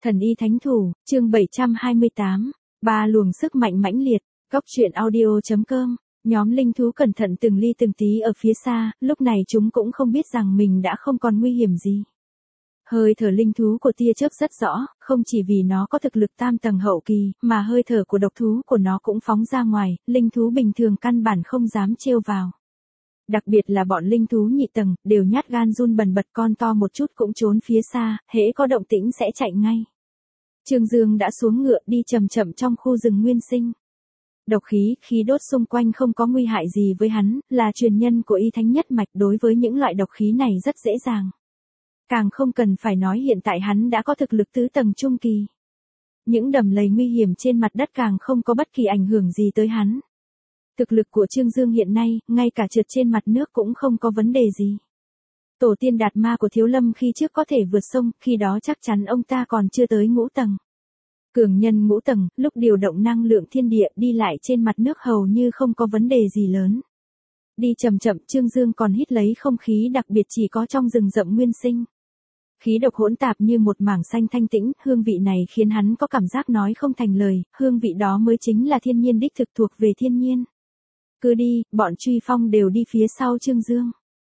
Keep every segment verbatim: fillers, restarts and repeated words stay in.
Thần y thánh thủ, chương bảy trăm hai mươi tám, ba luồng sức mạnh mãnh liệt, góc truyện audio.com, nhóm linh thú cẩn thận từng ly từng tí ở phía xa, lúc này chúng cũng không biết rằng mình đã không còn nguy hiểm gì. Hơi thở linh thú của tia chớp rất rõ, không chỉ vì nó có thực lực tam tầng hậu kỳ, mà hơi thở của độc thú của nó cũng phóng ra ngoài, linh thú bình thường căn bản không dám trêu vào. Đặc biệt là bọn linh thú nhị tầng, đều nhát gan run bần bật, con to một chút cũng trốn phía xa, hễ có động tĩnh sẽ chạy ngay. Trương Dương đã xuống ngựa đi chậm chậm trong khu rừng nguyên sinh. Độc khí, khí đốt xung quanh không có nguy hại gì với hắn, là truyền nhân của y thánh nhất mạch, đối với những loại độc khí này rất dễ dàng. Càng không cần phải nói hiện tại hắn đã có thực lực tứ tầng trung kỳ. Những đầm lầy nguy hiểm trên mặt đất càng không có bất kỳ ảnh hưởng gì tới hắn. Thực lực của Trương Dương hiện nay, ngay cả trượt trên mặt nước cũng không có vấn đề gì. Tổ tiên đạt ma của Thiếu Lâm khi trước có thể vượt sông, khi đó chắc chắn ông ta còn chưa tới ngũ tầng. Cường nhân ngũ tầng, lúc điều động năng lượng thiên địa đi lại trên mặt nước hầu như không có vấn đề gì lớn. Đi chậm chậm, Trương Dương còn hít lấy không khí đặc biệt chỉ có trong rừng rậm nguyên sinh. Khí độc hỗn tạp như một mảng xanh thanh tĩnh, hương vị này khiến hắn có cảm giác nói không thành lời, hương vị đó mới chính là thiên nhiên đích thực, thuộc về thiên nhiên. Cứ đi, bọn Truy Phong đều đi phía sau Trương Dương.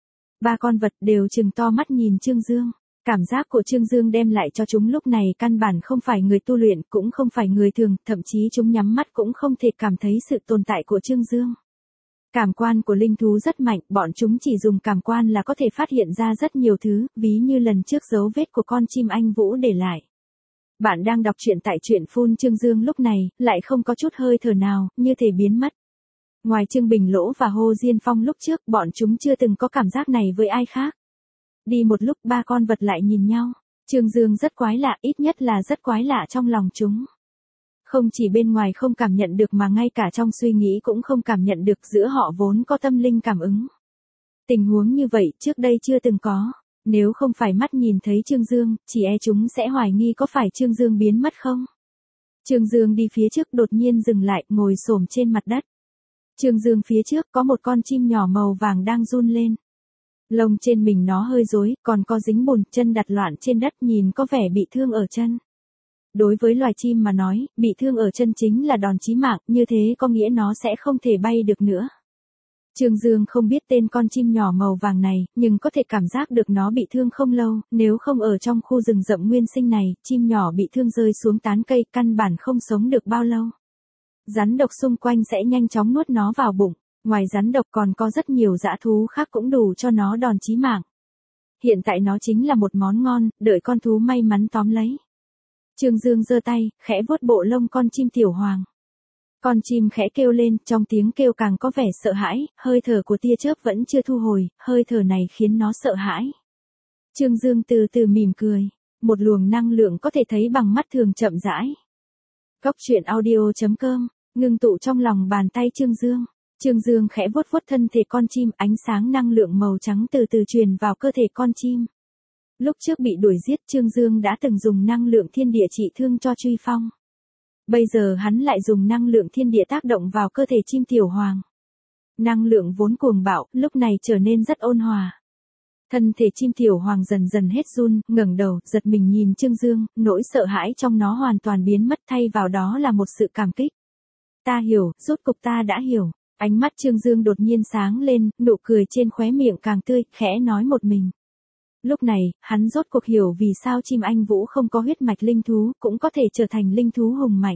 Ba con vật đều trừng to mắt nhìn Trương Dương. Cảm giác của Trương Dương đem lại cho chúng lúc này căn bản không phải người tu luyện, cũng không phải người thường, thậm chí chúng nhắm mắt cũng không thể cảm thấy sự tồn tại của Trương Dương. Cảm quan của linh thú rất mạnh, bọn chúng chỉ dùng cảm quan là có thể phát hiện ra rất nhiều thứ, ví như lần trước dấu vết của con chim anh vũ để lại. Bạn đang đọc truyện tại truyện phun Trương Dương lúc này, lại không có chút hơi thở nào, như thể biến mất. Ngoài Trương Bình Lỗ và Hồ Diên Phong lúc trước, bọn chúng chưa từng có cảm giác này với ai khác. Đi một lúc ba con vật lại nhìn nhau. Trương Dương rất quái lạ, ít nhất là rất quái lạ trong lòng chúng. Không chỉ bên ngoài không cảm nhận được mà ngay cả trong suy nghĩ cũng không cảm nhận được, giữa họ vốn có tâm linh cảm ứng. Tình huống như vậy trước đây chưa từng có. Nếu không phải mắt nhìn thấy Trương Dương, chỉ e chúng sẽ hoài nghi có phải Trương Dương biến mất không. Trương Dương đi phía trước đột nhiên dừng lại, ngồi xổm trên mặt đất. Trương Dương phía trước có một con chim nhỏ màu vàng đang run lên. Lông trên mình nó hơi rối, còn có dính bùn, chân đặt loạn trên đất, nhìn có vẻ bị thương ở chân. Đối với loài chim mà nói, bị thương ở chân chính là đòn chí mạng, như thế có nghĩa nó sẽ không thể bay được nữa. Trương Dương không biết tên con chim nhỏ màu vàng này, nhưng có thể cảm giác được nó bị thương không lâu, nếu không ở trong khu rừng rậm nguyên sinh này, chim nhỏ bị thương rơi xuống tán cây, căn bản không sống được bao lâu. Rắn độc xung quanh sẽ nhanh chóng nuốt nó vào bụng. Ngoài rắn độc còn có rất nhiều dã thú khác cũng đủ cho nó đòn chí mạng. Hiện tại nó chính là một món ngon, đợi con thú may mắn tóm lấy. Trương Dương giơ tay, khẽ vuốt bộ lông con chim tiểu hoàng. Con chim khẽ kêu lên, trong tiếng kêu càng có vẻ sợ hãi, hơi thở của tia chớp vẫn chưa thu hồi, hơi thở này khiến nó sợ hãi. Trương Dương từ từ mỉm cười, một luồng năng lượng có thể thấy bằng mắt thường chậm rãi. Góc truyện audio.com, ngưng tụ trong lòng bàn tay Trương Dương. Trương Dương khẽ vuốt vuốt thân thể con chim, ánh sáng năng lượng màu trắng từ từ truyền vào cơ thể con chim. Lúc trước bị đuổi giết, Trương Dương đã từng dùng năng lượng thiên địa trị thương cho Truy Phong. Bây giờ hắn lại dùng năng lượng thiên địa tác động vào cơ thể chim tiểu hoàng. Năng lượng vốn cuồng bạo, lúc này trở nên rất ôn hòa. Thân thể chim tiểu hoàng dần dần hết run, ngẩng đầu, giật mình nhìn Trương Dương, nỗi sợ hãi trong nó hoàn toàn biến mất, thay vào đó là một sự cảm kích. Ta hiểu, rốt cục ta đã hiểu. Ánh mắt Trương Dương đột nhiên sáng lên, nụ cười trên khóe miệng càng tươi, khẽ nói một mình. Lúc này, hắn rốt cuộc hiểu vì sao chim anh vũ không có huyết mạch linh thú, cũng có thể trở thành linh thú hùng mạnh.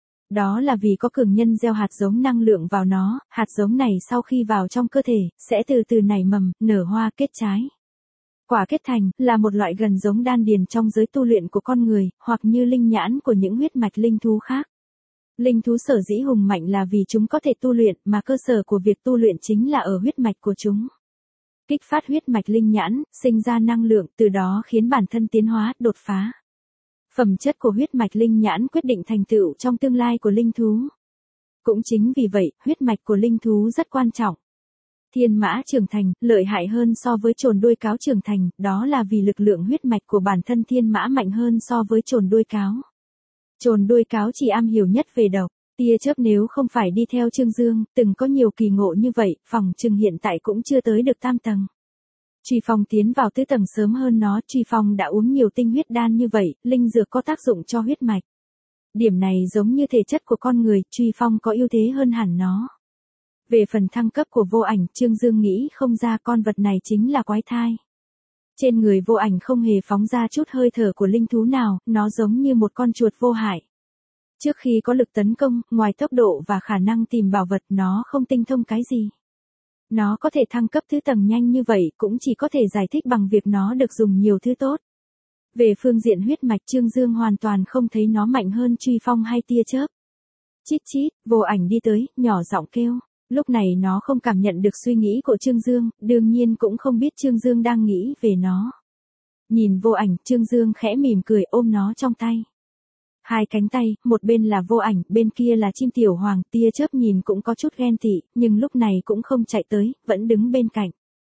Đó là vì có cường nhân gieo hạt giống năng lượng vào nó, hạt giống này sau khi vào trong cơ thể, sẽ từ từ nảy mầm, nở hoa kết trái. Quả kết thành, là một loại gần giống đan điền trong giới tu luyện của con người, hoặc như linh nhãn của những huyết mạch linh thú khác. Linh thú sở dĩ hùng mạnh là vì chúng có thể tu luyện, mà cơ sở của việc tu luyện chính là ở huyết mạch của chúng. Kích phát huyết mạch linh nhãn, sinh ra năng lượng, từ đó khiến bản thân tiến hóa, đột phá. Phẩm chất của huyết mạch linh nhãn quyết định thành tựu trong tương lai của linh thú. Cũng chính vì vậy, huyết mạch của linh thú rất quan trọng. Thiên mã trưởng thành, lợi hại hơn so với trồn đuôi cáo trưởng thành, đó là vì lực lượng huyết mạch của bản thân thiên mã mạnh hơn so với trồn đuôi cáo. Trồn đuôi cáo chỉ am hiểu nhất về độc. Tia chớp nếu không phải đi theo Trương Dương, từng có nhiều kỳ ngộ như vậy, phòng chừng hiện tại cũng chưa tới được tam tầng. Truy Phong tiến vào tứ tầng sớm hơn nó, Truy Phong đã uống nhiều tinh huyết đan như vậy, linh dược có tác dụng cho huyết mạch. Điểm này giống như thể chất của con người, Truy Phong có ưu thế hơn hẳn nó. Về phần thăng cấp của Vô Ảnh, Trương Dương nghĩ không ra con vật này chính là quái thai. Trên người Vô Ảnh không hề phóng ra chút hơi thở của linh thú nào, nó giống như một con chuột vô hại. Trước khi có lực tấn công, ngoài tốc độ và khả năng tìm bảo vật, nó không tinh thông cái gì. Nó có thể thăng cấp thứ tầng nhanh như vậy cũng chỉ có thể giải thích bằng việc nó được dùng nhiều thứ tốt. Về phương diện huyết mạch, Trương Dương hoàn toàn không thấy nó mạnh hơn Truy Phong hay tia chớp. Chít chít, Vô Ảnh đi tới, nhỏ giọng kêu. Lúc này nó không cảm nhận được suy nghĩ của Trương Dương, đương nhiên cũng không biết Trương Dương đang nghĩ về nó. Nhìn Vô Ảnh, Trương Dương khẽ mỉm cười ôm nó trong tay. Hai cánh tay, một bên là Vô Ảnh, bên kia là chim tiểu hoàng, tia chớp nhìn cũng có chút ghen tị, nhưng lúc này cũng không chạy tới, vẫn đứng bên cạnh.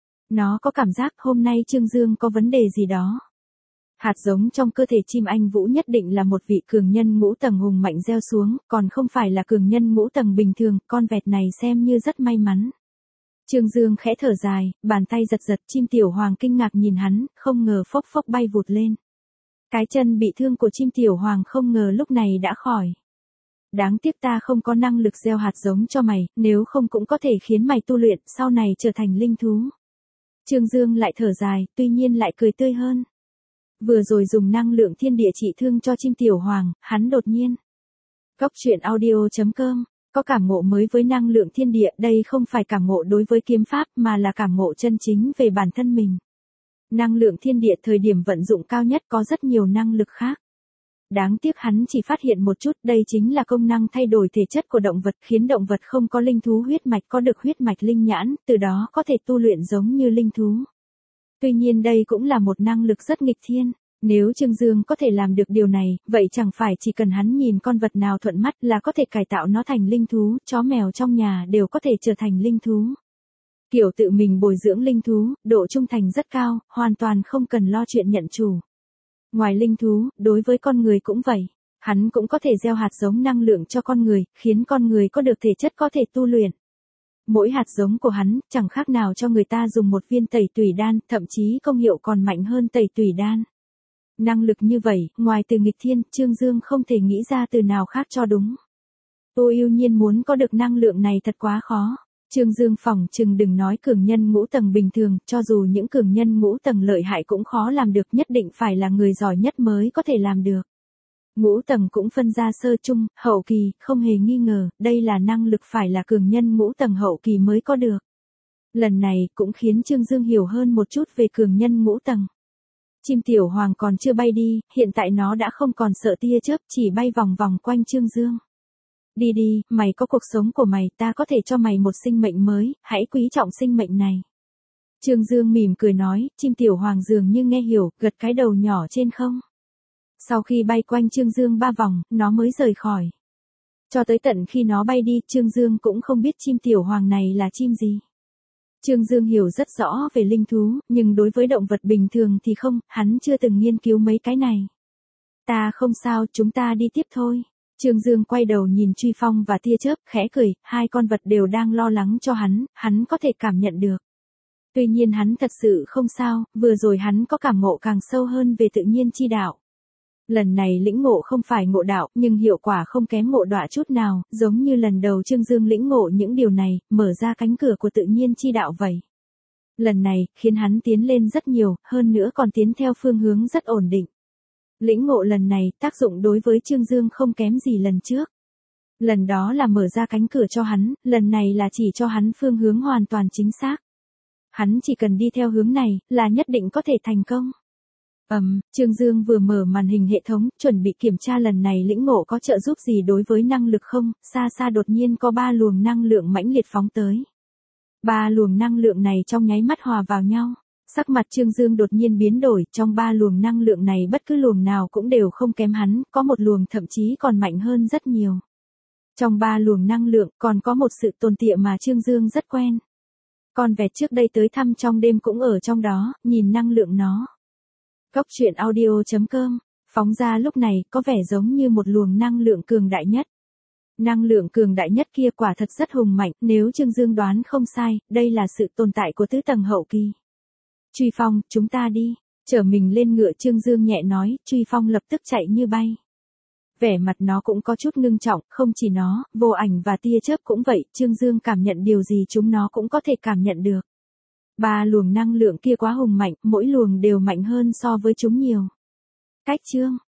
Nó có cảm giác hôm nay Trương Dương có vấn đề gì đó. Hạt giống trong cơ thể chim anh vũ nhất định là một vị cường nhân ngũ tầng hùng mạnh gieo xuống, còn không phải là cường nhân ngũ tầng bình thường, con vẹt này xem như rất may mắn. Trương Dương khẽ thở dài, bàn tay giật giật, chim tiểu hoàng kinh ngạc nhìn hắn, không ngờ phốc phốc bay vụt lên. Cái chân bị thương của chim tiểu hoàng không ngờ lúc này đã khỏi. Đáng tiếc ta không có năng lực gieo hạt giống cho mày, nếu không cũng có thể khiến mày tu luyện, sau này trở thành linh thú. Trương Dương lại thở dài, tuy nhiên lại cười tươi hơn. Vừa rồi dùng năng lượng thiên địa trị thương cho chim tiểu hoàng, hắn đột nhiên. Góc truyện audio chấm com, có cảm ngộ mới với năng lượng thiên địa, đây không phải cảm ngộ đối với kiếm pháp mà là cảm ngộ chân chính về bản thân mình. Năng lượng thiên địa thời điểm vận dụng cao nhất có rất nhiều năng lực khác. Đáng tiếc hắn chỉ phát hiện một chút, đây chính là công năng thay đổi thể chất của động vật, khiến động vật không có linh thú huyết mạch có được huyết mạch linh nhãn, từ đó có thể tu luyện giống như linh thú. Tuy nhiên đây cũng là một năng lực rất nghịch thiên. Nếu Trương Dương có thể làm được điều này, vậy chẳng phải chỉ cần hắn nhìn con vật nào thuận mắt là có thể cải tạo nó thành linh thú, chó mèo trong nhà đều có thể trở thành linh thú. Kiểu tự mình bồi dưỡng linh thú, độ trung thành rất cao, hoàn toàn không cần lo chuyện nhận chủ. Ngoài linh thú, đối với con người cũng vậy. Hắn cũng có thể gieo hạt giống năng lượng cho con người, khiến con người có được thể chất có thể tu luyện. Mỗi hạt giống của hắn, chẳng khác nào cho người ta dùng một viên tẩy tùy đan, thậm chí công hiệu còn mạnh hơn tẩy tùy đan. Năng lực như vậy, ngoài từ nghịch thiên, Trương Dương không thể nghĩ ra từ nào khác cho đúng. Tô Yêu Nhiên muốn có được năng lượng này thật quá khó. Trương Dương phỏng chừng đừng nói cường nhân ngũ tầng bình thường, cho dù những cường nhân ngũ tầng lợi hại cũng khó làm được, nhất định phải là người giỏi nhất mới có thể làm được. Ngũ tầng cũng phân ra sơ trung, hậu kỳ, không hề nghi ngờ, đây là năng lực phải là cường nhân ngũ tầng hậu kỳ mới có được. Lần này cũng khiến Trương Dương hiểu hơn một chút về cường nhân ngũ tầng. Chim tiểu hoàng còn chưa bay đi, hiện tại nó đã không còn sợ tia chớp, chỉ bay vòng vòng quanh Trương Dương. Đi đi, mày có cuộc sống của mày, ta có thể cho mày một sinh mệnh mới, hãy quý trọng sinh mệnh này. Trương Dương mỉm cười nói, chim tiểu hoàng dường như nghe hiểu, gật cái đầu nhỏ trên không. Sau khi bay quanh Trương Dương ba vòng, nó mới rời khỏi. Cho tới tận khi nó bay đi, Trương Dương cũng không biết chim tiểu hoàng này là chim gì. Trương Dương hiểu rất rõ về linh thú, nhưng đối với động vật bình thường thì không, hắn chưa từng nghiên cứu mấy cái này. Ta không sao, chúng ta đi tiếp thôi. Trương Dương quay đầu nhìn Truy Phong và tia chớp, khẽ cười, hai con vật đều đang lo lắng cho hắn, hắn có thể cảm nhận được. Tuy nhiên hắn thật sự không sao, vừa rồi hắn có cảm ngộ càng sâu hơn về tự nhiên chi đạo. Lần này lĩnh ngộ không phải ngộ đạo, nhưng hiệu quả không kém ngộ đọa chút nào, giống như lần đầu Trương Dương lĩnh ngộ những điều này, mở ra cánh cửa của tự nhiên chi đạo vậy. Lần này, khiến hắn tiến lên rất nhiều, hơn nữa còn tiến theo phương hướng rất ổn định. Lĩnh ngộ lần này, tác dụng đối với Trương Dương không kém gì lần trước. Lần đó là mở ra cánh cửa cho hắn, lần này là chỉ cho hắn phương hướng hoàn toàn chính xác. Hắn chỉ cần đi theo hướng này, là nhất định có thể thành công. Ầm, um, Trương Dương vừa mở màn hình hệ thống, chuẩn bị kiểm tra lần này lĩnh ngộ có trợ giúp gì đối với năng lực không, xa xa đột nhiên có ba luồng năng lượng mãnh liệt phóng tới. Ba luồng năng lượng này trong nháy mắt hòa vào nhau. Sắc mặt Trương Dương đột nhiên biến đổi, trong ba luồng năng lượng này bất cứ luồng nào cũng đều không kém hắn, có một luồng thậm chí còn mạnh hơn rất nhiều. Trong ba luồng năng lượng còn có một sự tồn tại mà Trương Dương rất quen. Con vẹt trước đây tới thăm trong đêm cũng ở trong đó, nhìn năng lượng nó. Góc truyện audio chấm com, phóng ra lúc này có vẻ giống như một luồng năng lượng cường đại nhất. Năng lượng cường đại nhất kia quả thật rất hùng mạnh, nếu Trương Dương đoán không sai, đây là sự tồn tại của tứ tầng hậu kỳ. Truy Phong, chúng ta đi. Chở mình lên ngựa Trương Dương nhẹ nói, Truy Phong lập tức chạy như bay. Vẻ mặt nó cũng có chút ngưng trọng, không chỉ nó, Vô Ảnh và tia chớp cũng vậy, Trương Dương cảm nhận điều gì chúng nó cũng có thể cảm nhận được. Ba luồng năng lượng kia quá hùng mạnh, mỗi luồng đều mạnh hơn so với chúng nhiều. Cách Trương